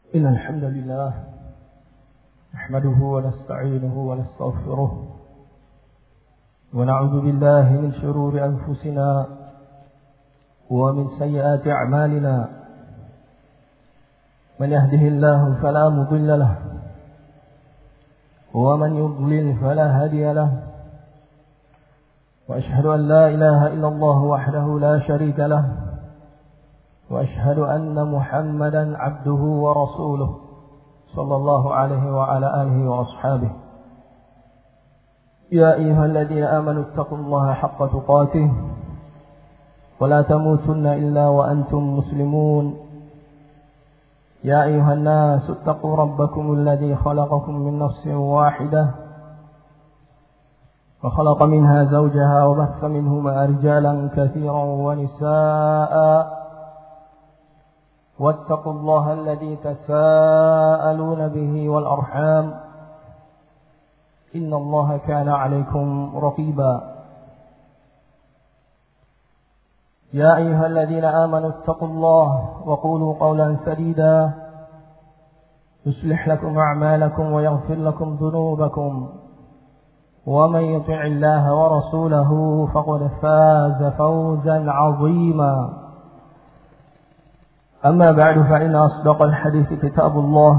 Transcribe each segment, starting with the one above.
إن الحمد لله نحمده ونستعينه ونستغفره ونعوذ بالله من شرور أنفسنا ومن سيئات أعمالنا من يهده الله فلا مضل له ومن يضلل فلا هادي له وأشهد أن لا إله إلا الله وحده لا شريك له وأشهد أن محمدا عبده ورسوله صلى الله عليه وعلى آله وأصحابه يا أيها الذين آمنوا اتقوا الله حق تقاته ولا تموتن إلا وأنتم مسلمون يا أيها الناس اتقوا ربكم الذي خلقكم من نفس واحدة وخلق منها زوجها وبث منهما رجالا كثيرا ونساء واتقوا الله الذي تساءلون به والأرحام إن الله كان عليكم رقيبا يا أيها الذين آمنوا اتقوا الله وقولوا قولا سديدا يصلح لكم أعمالكم ويغفر لكم ذنوبكم ومن يطع الله ورسوله فقد فاز فوزا عظيما أما بعد فإن أصدق الحديث كتاب الله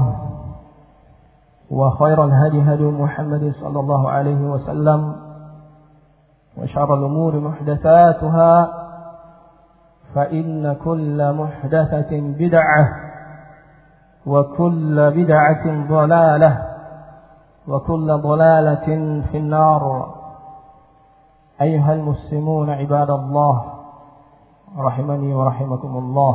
وخير الهدي هدي محمد صلى الله عليه وسلم وشر الأمور محدثاتها فإن كل محدثة بدعة وكل بدعة ضلالة وكل ضلالة في النار أيها المسلمون عباد الله رحمني ورحمكم الله.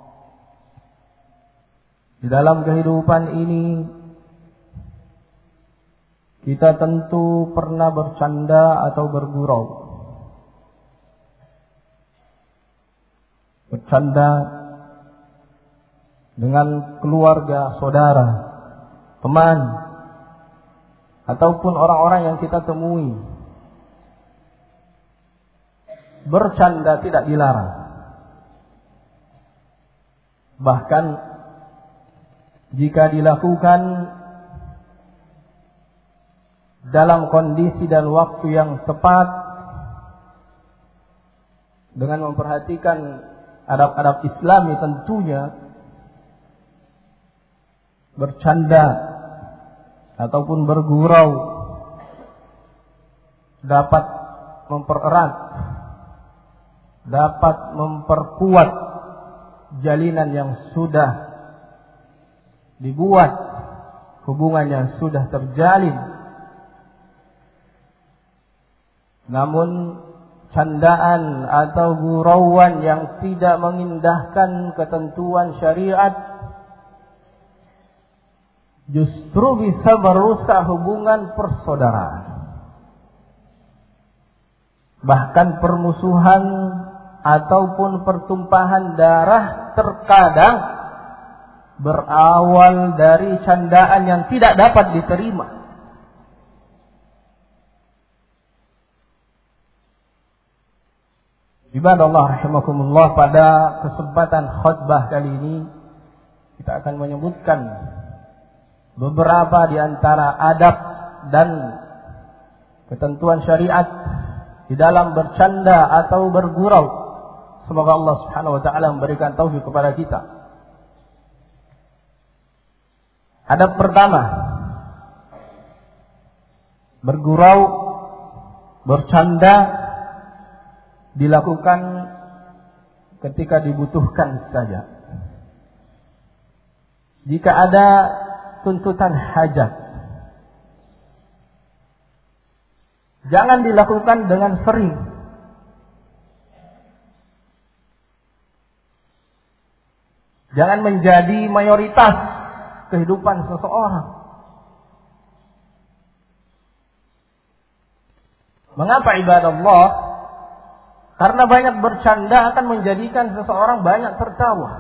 Di dalam kehidupan ini kita tentu pernah bercanda atau bergurau. Bercanda dengan keluarga, saudara, teman, ataupun orang-orang yang kita temui. Bercanda tidak dilarang. Bahkan jika dilakukan dalam kondisi dan waktu yang tepat dengan memperhatikan adab-adab Islami tentunya, bercanda ataupun bergurau dapat mempererat, dapat memperkuat jalinan yang sudah dibuat, hubungan yang sudah terjalin. Namun candaan atau gurauan yang tidak mengindahkan ketentuan syariat justru bisa merusak hubungan persaudaraan. Bahkan permusuhan ataupun pertumpahan darah terkadang berawal dari candaan yang tidak dapat diterima. Ibadallah rahimakumullah, pada kesempatan khutbah kali ini kita akan menyebutkan beberapa di antara adab dan ketentuan syariat di dalam bercanda atau bergurau. Semoga Allah Subhanahu wa taala memberikan taufik kepada kita. Adab pertama, bergurau, bercanda dilakukan ketika dibutuhkan saja. Jika ada tuntutan hajat, jangan dilakukan dengan sering. Jangan menjadi mayoritas kehidupan seseorang. Mengapa ibadallah? Karena banyak bercanda akan menjadikan seseorang banyak tertawa.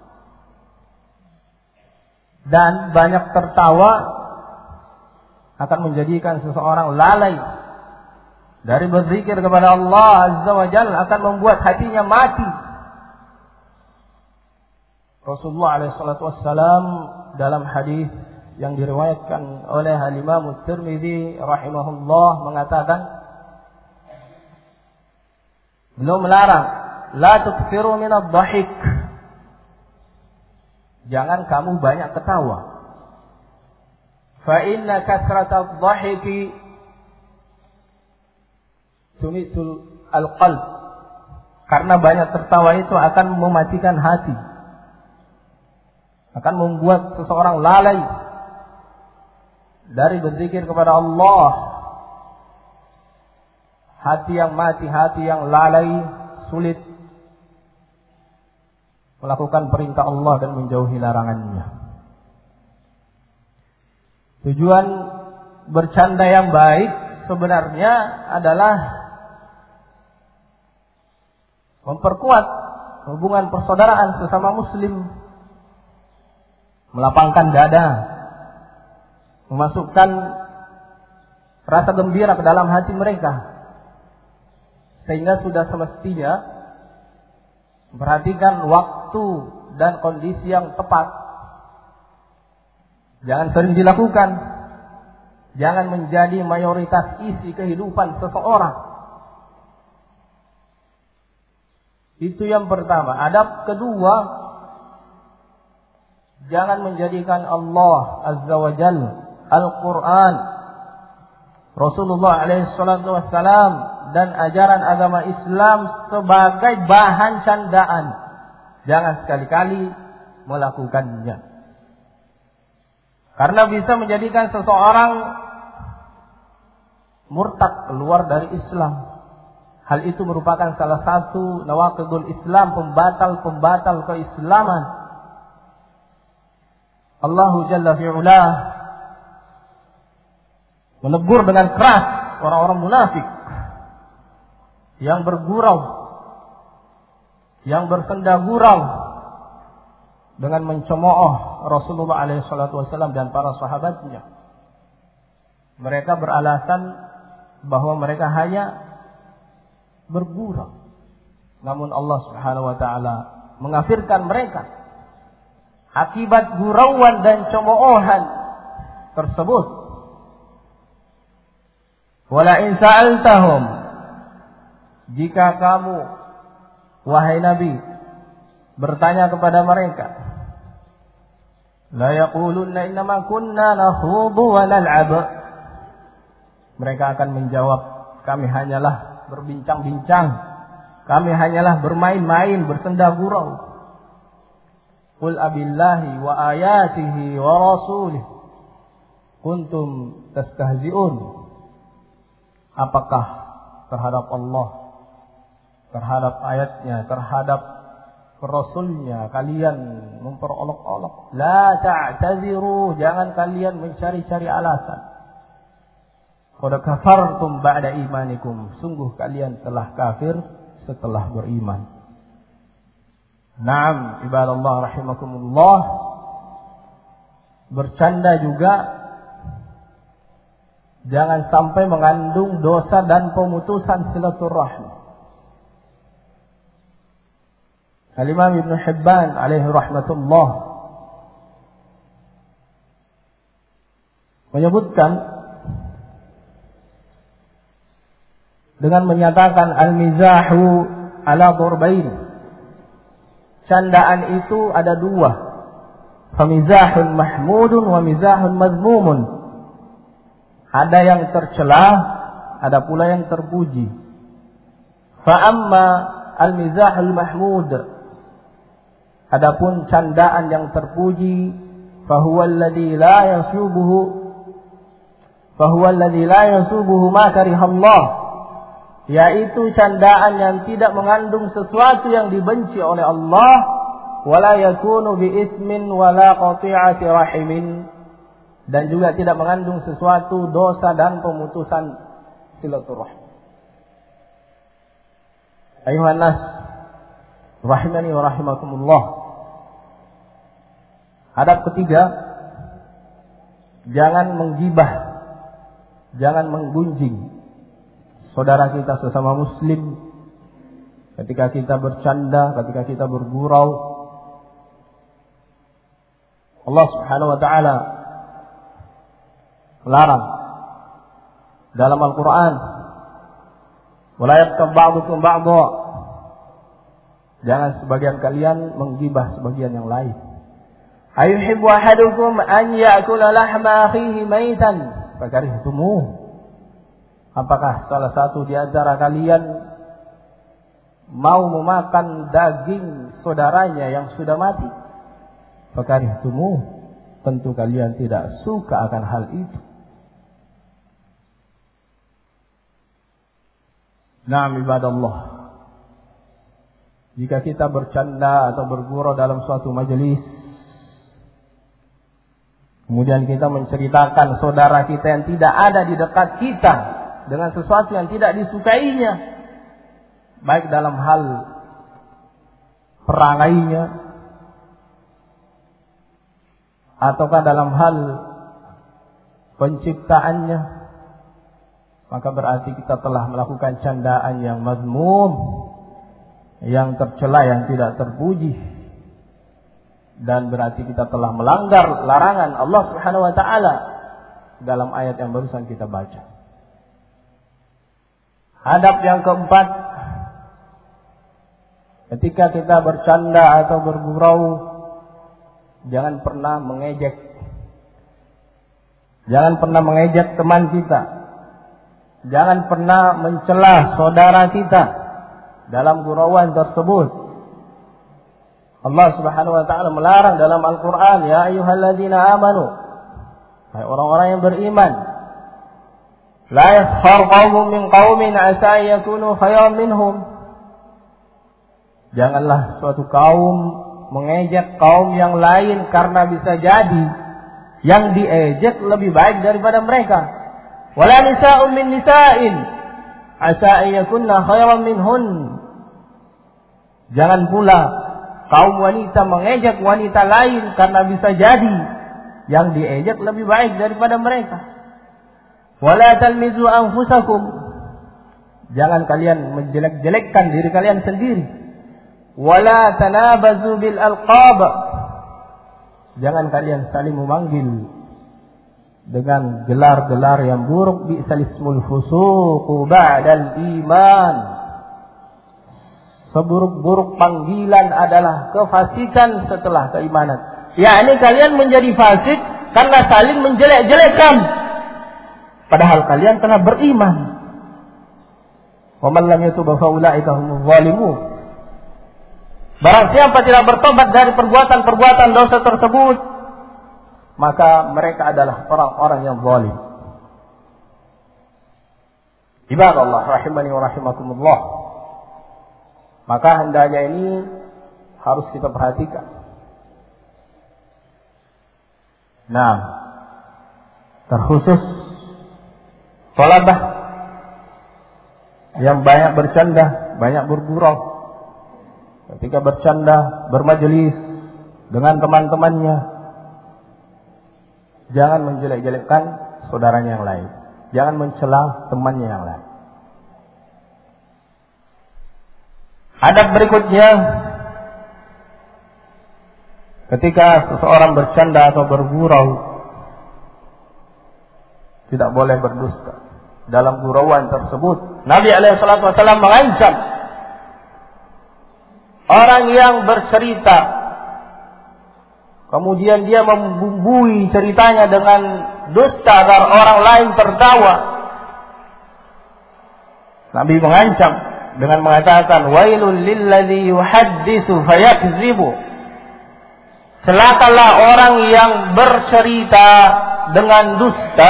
Dan banyak tertawa akan menjadikan seseorang lalai dari berzikir kepada Allah Azza wa Jalla, akan membuat hatinya mati. Rasulullah alaihi salatu wassalam dalam hadis yang diriwayatkan oleh Al-Imam Tirmidzi rahimahullah mengatakan, beliau melarang, la tukthiru min ad-dhahik. Jangan kamu banyak ketawa. Fa inna kathrata ad-dhahiki tumitul al-qalb. Karena banyak tertawa itu akan mematikan hati. Akan membuat seseorang lalai dari berzikir kepada Allah. Hati yang mati, hati yang lalai, sulit melakukan perintah Allah dan menjauhi larangannya. Tujuan bercanda yang baik sebenarnya adalah memperkuat hubungan persaudaraan sesama muslim, melapangkan dada, memasukkan rasa gembira ke dalam hati mereka, sehingga sudah semestinya perhatikan waktu dan kondisi yang tepat. Jangan sering dilakukan, jangan menjadi mayoritas isi kehidupan seseorang. Itu yang pertama. Adab kedua, jangan menjadikan Allah Azza wa Jalla, Al-Quran, Rasulullah SAW dan ajaran agama Islam sebagai bahan candaan. Jangan sekali-kali melakukannya. Karena bisa menjadikan seseorang murtad, keluar dari Islam. Hal itu merupakan salah satu nawaqidul Islam, pembatal-pembatal keislaman. Allahu Jalla fi'ulah menegur dengan keras orang-orang munafik yang bergurau, yang bersenda gurau dengan mencemooh Rasulullah SAW dan para sahabatnya. Mereka beralasan bahwa mereka hanya bergurau, namun Allah Subhanahu wa taala mengafirkan mereka akibat gurauan dan cemoohan tersebut. Wala in sa'altahum, jika kamu wahai Nabi bertanya kepada mereka, la yaqulunna innama kunna nakhudu wa nal'ab, mereka akan menjawab, kami hanyalah berbincang-bincang, kami hanyalah bermain-main, bersenda gurau. Qul abillahi wa ayatihi wa rasulih kuntum tastahzi'un. Apakah terhadap Allah, terhadap ayatnya, terhadap Rasulnya kalian memperolok-olok? La ta'taziru, jangan kalian mencari-cari alasan. Qad kafartum ba'da imanikum, sungguh kalian telah kafir setelah beriman. Naam, ibadallah rahimakumullah. Bercanda juga jangan sampai mengandung dosa dan pemutusan silaturahmi. Al-Imam Ibn Hibban alaihi rahmatullah menyebutkan dengan menyatakan al-mizahu ala dhurbain, candaan itu ada dua, famizahun mahmudun wa mizahun mazmumun. Ada yang tercela, ada pula yang terpuji. Fa amma al-mizahul mahmud, adapun candaan yang terpuji, fahuwa alladhi la yasubuhu ma karihallah, yaitu candaan yang tidak mengandung sesuatu yang dibenci oleh Allah, wala yakunu bi ismin wala qati'ati rahimin, dan juga tidak mengandung sesuatu dosa dan pemutusan silaturahmi. Ayuhan nas rahimani wa rahimakumullah. Adab ketiga, jangan menggibah, jangan menggunjing saudara kita sesama muslim ketika kita bercanda, ketika kita bergurau. Allah Subhanahu wa taala melarang dalam Al-Qur'an, "Wala yaghtab ba'dukum ba'dha." Jangan sebagian kalian menggibah sebagian yang lain. "Ayuhibbu ahadukum an ya'kula lahma akhihi maitan fakarihtumuh." Apakah salah satu di antara kalian mau memakan daging saudaranya yang sudah mati? Fakarihtumuh. Tentu kalian tidak suka akan hal itu. Na'am ibadallah. Jika kita bercanda atau bergurau dalam suatu majelis, kemudian kita menceritakan saudara kita yang tidak ada di dekat kita dengan sesuatu yang tidak disukainya, baik dalam hal perangainya ataukah dalam hal penciptaannya, maka berarti kita telah melakukan candaan yang mazmum, yang tercela, yang tidak terpuji, dan berarti kita telah melanggar larangan Allah Subhanahu wa taala dalam ayat yang barusan kita baca. Adab yang keempat, ketika kita bercanda atau bergurau, jangan pernah mengejek. Jangan pernah mengejek teman kita. Jangan pernah mencela saudara kita dalam gurauan tersebut. Allah Subhanahu wa taala melarang dalam Al-Qur'an, "Ya ayyuhalladzina amanu." Hai orang-orang yang beriman, "La yaskhar qaumun min qaumin 'asa yakunu khayran minhum." Janganlah suatu kaum mengejek kaum yang lain karena bisa jadi yang diejek lebih baik daripada mereka. "Wala nisa'un min nisa'in 'asa yakunna khayran minhun." Jangan pula kaum wanita mengejek wanita lain karena bisa jadi yang diejek lebih baik daripada mereka. "Wala talmizu anfusakum." Jangan kalian menjelek-jelekkan diri kalian sendiri. "Wala tanabazu bil alqab." Jangan kalian saling memanggil dengan gelar-gelar yang buruk. "Bi'sal ismul fusuqu ba'dal iman." Seburuk-buruk panggilan adalah kefasikan setelah keimanan. Yakni kalian menjadi fasik karena saling menjelek-jelekkan, padahal kalian telah beriman. "Wa man lam yatub fa ulaika humuz zalimun." Barang siapa tidak bertobat dari perbuatan-perbuatan dosa tersebut, maka mereka adalah orang-orang yang zalim. Ibadallah rahimani wa rahimakumullah. Maka hendaknya ini harus kita perhatikan. Nah, terkhusus thalabah yang banyak bercanda, banyak bergurau. Ketika bercanda, bermajelis dengan teman-temannya, jangan menjelek-jelekkan saudaranya yang lain. Jangan mencela temannya yang lain. Adab berikutnya, ketika seseorang bercanda atau bergurau, tidak boleh berdusta. Dalam gurauan tersebut, Nabi SAW mengancam orang yang bercerita, kemudian dia membumbui ceritanya dengan dusta agar orang lain tertawa. Nabi mengancam dengan mengatakan, "Wailul lilladzi yuhadditsu fayakdzibu." Celakalah orang yang bercerita dengan dusta,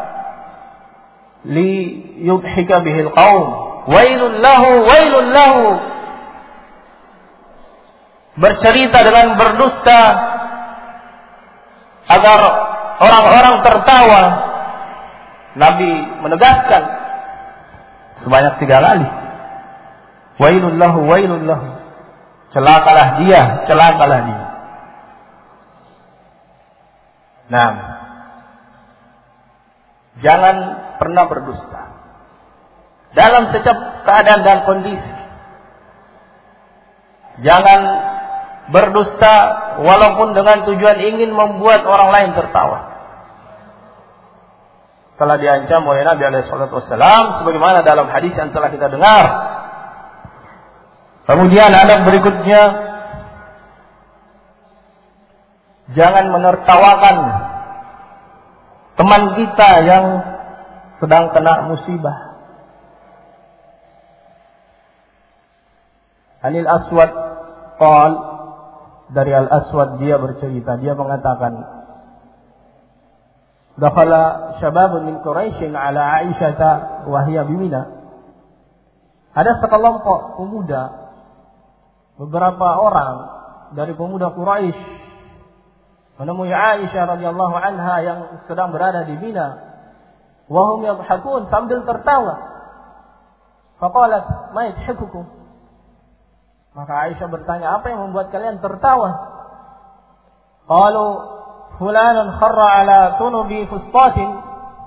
li yudhika bihil qaum. Wailul lahu, wailul lahu. Bercerita dengan berdusta agar orang-orang tertawa. Nabi menegaskan sebanyak 3 kali. Wailul lahu, wailul lahu. Celakalah dia, celakalah dia. Nah, jangan pernah berdusta dalam setiap keadaan dan kondisi. Jangan berdusta walaupun dengan tujuan ingin membuat orang lain tertawa. Telah diancam oleh Nabi SAW sebagaimana dalam hadis yang telah kita dengar. Kemudian adab berikutnya, jangan menertawakan teman kita yang sedang kena musibah. Anil Aswad qal, dari Al Aswad dia bercerita, dia mengatakan, dakhala syababun min Quraisy ala Aisyah wa hiya bi Mina. Ada sekelompok pemuda, beberapa orang dari pemuda Quraisy menemui Aisyah radhiyallahu anha yang sedang berada di Mina. Wa hum yadhhakun, sambil tertawa. Faqalat, "Ma yadhhakukum?" Maka Aisyah bertanya, apa yang membuat kalian tertawa? Qalu, "Fulanun kharra ala tunubi fusfatin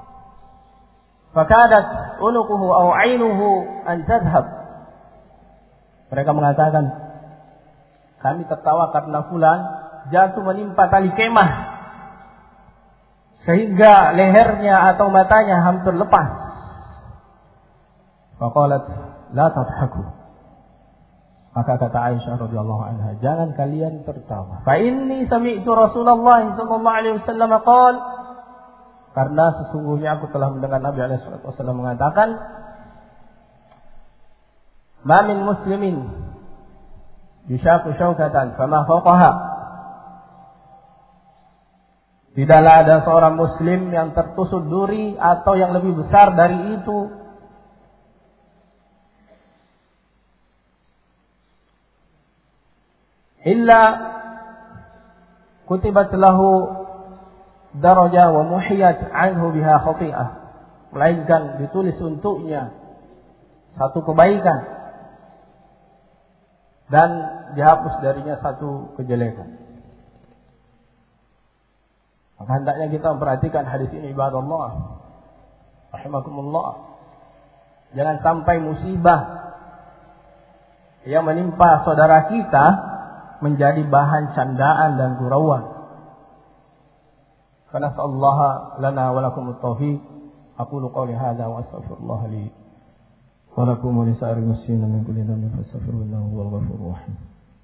fakadat unuquhu aw 'ainuhu an tadhhab." Mereka mengatakan, kami tertawa karena fulan jatuh menimpa tali kemah sehingga lehernya atau matanya hampir lepas. Faqalat, "La tadhaku." Maka kata Aisyah radhiyallahu anha, jangan kalian tertawa. Fa inni sami'tu Rasulullah sallallahu alaihi wasallam qaal, karena sesungguhnya aku telah mendengar Nabi alaihi wasallam mengatakan, "Ma min muslimin yushaku syaukatan fama fawqaha." Tidaklah ada seorang muslim yang tertusuk duri atau yang lebih besar dari itu, illa kutibat lahu darajah wa muhiyat anhu biha khati'ah, melainkan ditulis untuknya satu kebaikan dan dihapus darinya satu kejelekan. Maka hendaknya kita memperhatikan hadis ini, ibadallah rahimakumullah. Jangan sampai musibah yang menimpa saudara kita menjadi bahan candaan dan gurauan. Karena sallallahu lana wa lakum at-taufiq. Aqulu qawli hadza wa astaghfirullah li wa lakum wa li sa'iril muslimin min kulli dhanbin fastaghfiruhu innahu huwal ghafurur rahim.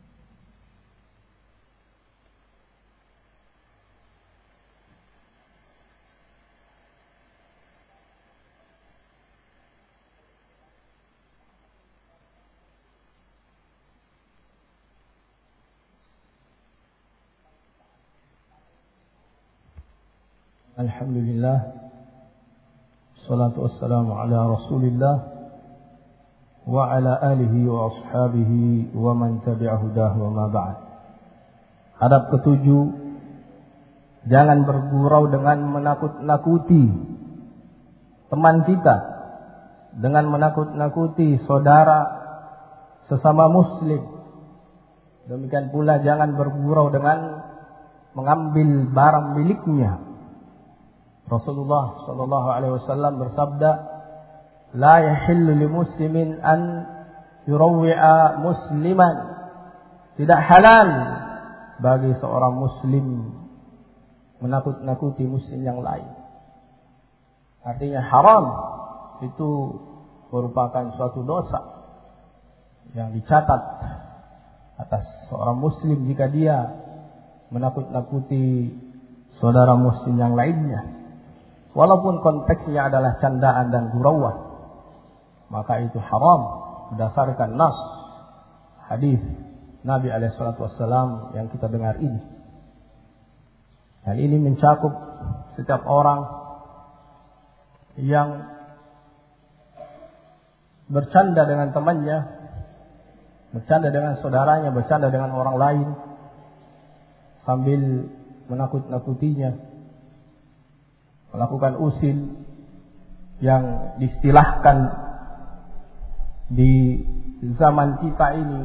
Alhamdulillah, salatu wassalamu ala rasulillah wa ala alihi wa ashabihi wa man tabi'a hudahu wa ma ba'd. Adab ketujuh, jangan bergurau dengan menakut-nakuti teman kita, dengan menakut-nakuti saudara sesama muslim. Demikian pula jangan bergurau dengan mengambil barang miliknya. Rasulullah sallallahu alaihi wasallam bersabda, "La yahillu li muslimin an yurawwi'a musliman." Tidak halal bagi seorang muslim menakut-nakuti muslim yang lain. Artinya haram, itu merupakan suatu dosa yang dicatat atas seorang muslim jika dia menakut-nakuti saudara muslim yang lainnya. Walaupun konteksnya adalah candaan dan gurauan, maka itu haram berdasarkan nas hadis Nabi SAW yang kita dengar ini. Dan ini mencakup setiap orang yang bercanda dengan temannya, bercanda dengan saudaranya, bercanda dengan orang lain sambil menakut-nakutinya, melakukan usil yang distilahkan di zaman kita ini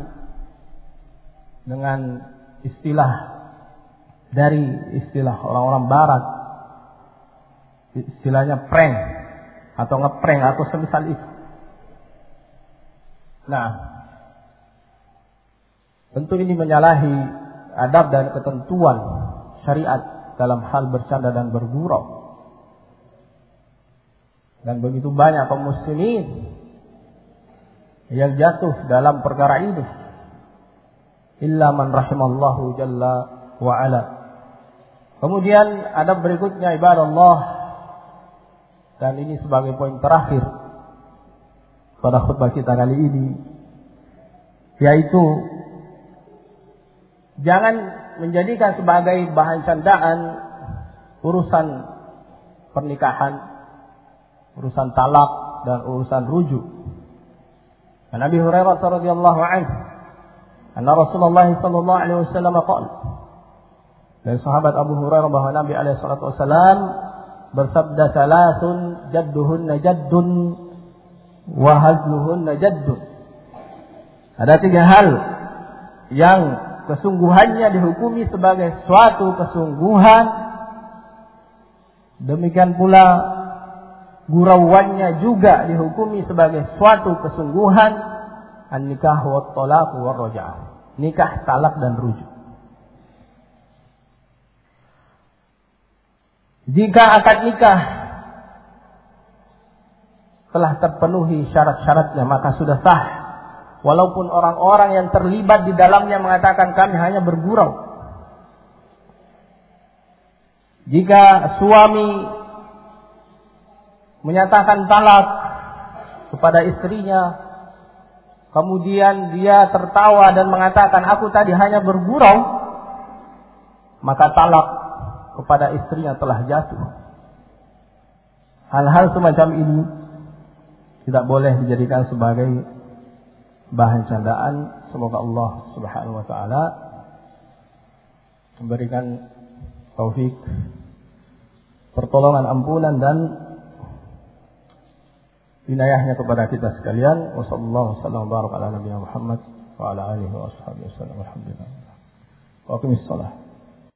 dengan istilah dari istilah orang-orang barat, istilahnya prank atau ngeprank atau semisal itu. Nah, tentu ini menyalahi adab dan ketentuan syariat dalam hal bercanda dan bergurau. Dan begitu banyak kaum muslimin yang jatuh dalam perkara ini, illa man rahimallahu jalla wa ala. Kemudian adab berikutnya ibadah Allah, dan ini sebagai poin terakhir pada khutbah kita kali ini, yaitu jangan menjadikan sebagai bahan candaan urusan pernikahan, urusan talak dan urusan rujuk. Nabi Hurairah radhiyallahu anhu, anna Rasulullah sallallahu alaihi wasallam qala, dari sahabat Abu Hurairah bahwa Nabi alaihi salatu wasallam bersabda, "Thalathun jadduhunna jaddun wa hazluhunna jaddun." Ada 3 hal yang kesungguhannya dihukumi sebagai suatu kesungguhan, demikian pula gurauannya juga dihukumi sebagai suatu kesungguhan. An-nikah wa talaq wa raj'ah. Nikah, talak dan rujuk. Jika akad nikah telah terpenuhi syarat-syaratnya, maka sudah sah. Walaupun orang-orang yang terlibat di dalamnya mengatakan kami hanya bergurau. Jika suami menyatakan talak kepada istrinya, kemudian dia tertawa dan mengatakan aku tadi hanya bergurau, maka talak kepada istrinya telah jatuh. Hal-hal semacam ini tidak boleh dijadikan sebagai bahan candaan. Semoga Allah Subhanahu wa taala memberikan taufik, pertolongan, ampunan dan inayahnya kepada kita sekalian. Wassallallahu wasallam baraka ala nabiyina Muhammad wa ala alihi wa ashabihi wasallam. Alhamdulillah. Wa aqimis shalah.